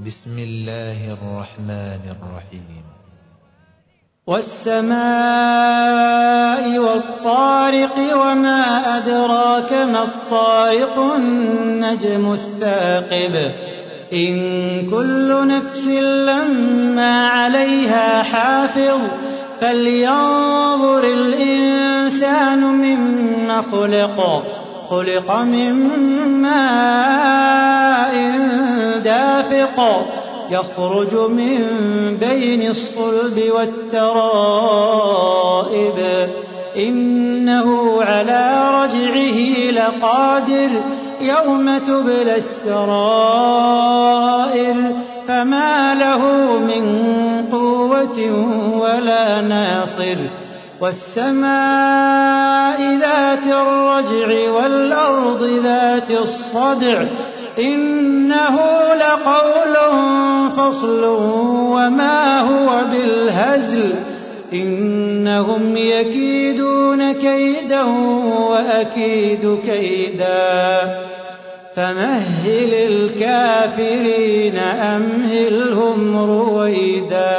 بسم الله الرحمن الرحيم. والسماء والطارق وما أدراك ما الطارق النجم الثاقب إن كل نفس لما عليها حافظ فلينظر الإنسان مما خلق من ماء دافق يخرج من بين الصلب والترائب إنه على رجعه لقادر يوم تبلى السرائر فما له من قوة ولا ناصر والسماء ذات الرجع والأرض ذات الصدع إنه لقول فصل وما هو بالهزل إنهم يكيدون كيدا وأكيد كيدا فمهل الكافرين أمهلهم رويدا.